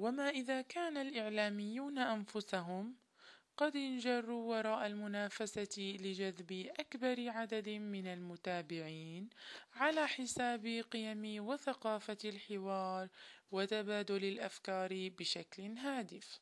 وما إذا كان الإعلاميون أنفسهم قد انجروا وراء المنافسة لجذب أكبر عدد من المتابعين على حساب قيم وثقافة الحوار وتبادل الأفكار بشكل هادف.